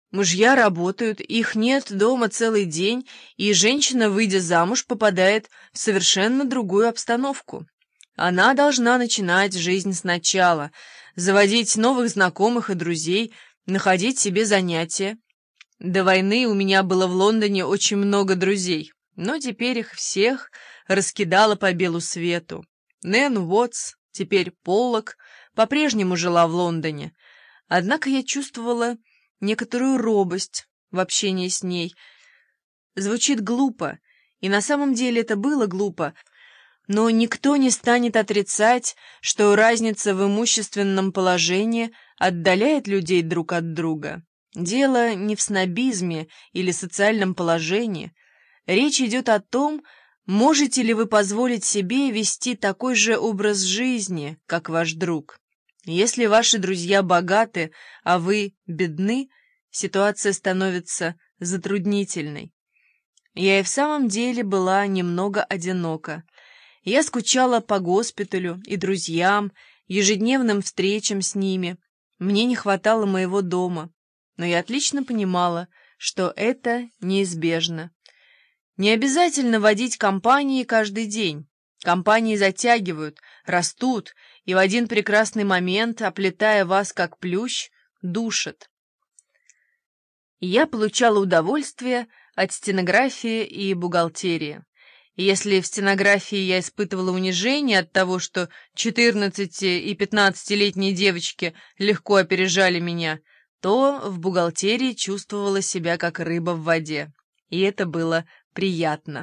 Мужья работают, их нет дома целый день, и женщина, выйдя замуж, попадает в совершенно другую обстановку. Она должна начинать жизнь сначала, заводить новых знакомых и друзей, находить себе занятия. До войны у меня было в Лондоне очень много друзей, но теперь их всех раскидало по белу свету. Нэн Уотс, теперь Поллок, по-прежнему жила в Лондоне. Однако я чувствовала некоторую робость в общении с ней. Звучит глупо, и на самом деле это было глупо, но никто не станет отрицать, что разница в имущественном положении отдаляет людей друг от друга. Дело не в снобизме или социальном положении. Речь идет о том, можете ли вы позволить себе вести такой же образ жизни, как ваш друг. Если ваши друзья богаты, а вы бедны, ситуация становится затруднительной. Я и в самом деле была немного одинока. Я скучала по госпиталю и друзьям, ежедневным встречам с ними. Мне не хватало моего дома, но я отлично понимала, что это неизбежно. Не обязательно водить компании каждый день. Компании затягивают, растут, и в один прекрасный момент, оплетая вас как плющ, душат. Я получала удовольствие от стенографии и бухгалтерии. И если в стенографии я испытывала унижение от того, что 14- и 15-летние девочки легко опережали меня, то в бухгалтерии чувствовала себя как рыба в воде. И это было приятно.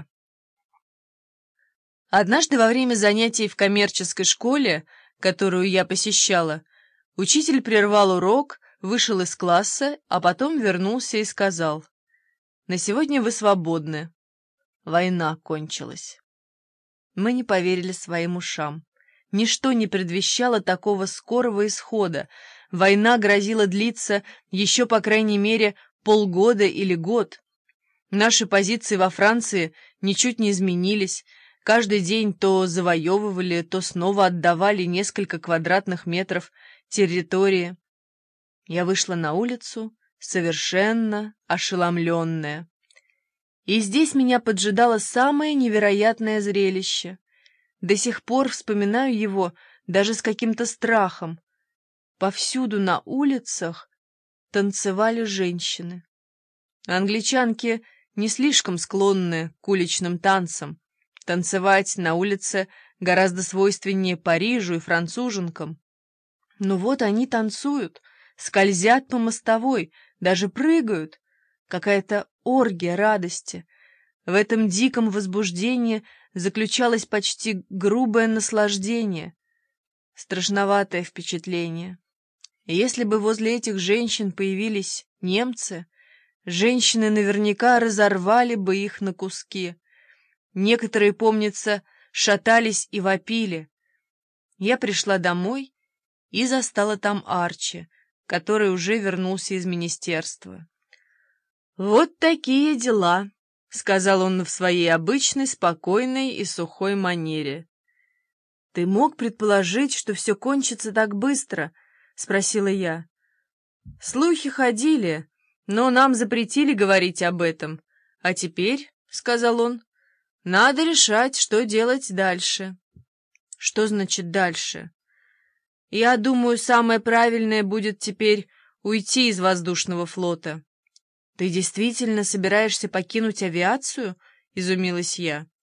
Однажды во время занятий в коммерческой школе, которую я посещала, учитель прервал урок, вышел из класса, а потом вернулся и сказал: «На сегодня вы свободны. Война кончилась». Мы не поверили своим ушам. Ничто не предвещало такого скорого исхода. Война грозила длиться еще, по крайней мере, полгода или год. Наши позиции во Франции ничуть не изменились. Каждый день то завоевывали, то снова отдавали несколько квадратных метров территории. Я вышла на улицу, совершенно ошеломленная. И здесь меня поджидало самое невероятное зрелище. До сих пор вспоминаю его даже с каким-то страхом. Повсюду на улицах танцевали женщины. Англичанки не слишком склонны к уличным танцам. Танцевать на улице гораздо свойственнее Парижу и француженкам. Но вот они танцуют, скользят по мостовой, даже прыгают. Какая-то оргия радости. В этом диком возбуждении заключалось почти грубое наслаждение. Страшноватое впечатление. И если бы возле этих женщин появились немцы, женщины наверняка разорвали бы их на куски. Некоторые, помнится, шатались и вопили. Я пришла домой и застала там Арчи, который уже вернулся из министерства. «Вот такие дела», — сказал он в своей обычной, спокойной и сухой манере. «Ты мог предположить, что все кончится так быстро?» — спросила я. «Слухи ходили, но нам запретили говорить об этом. А теперь, — сказал он, — надо решать, что делать дальше». «Что значит дальше?» «Я думаю, самое правильное будет теперь уйти из воздушного флота». «Ты действительно собираешься покинуть авиацию?» — изумилась я.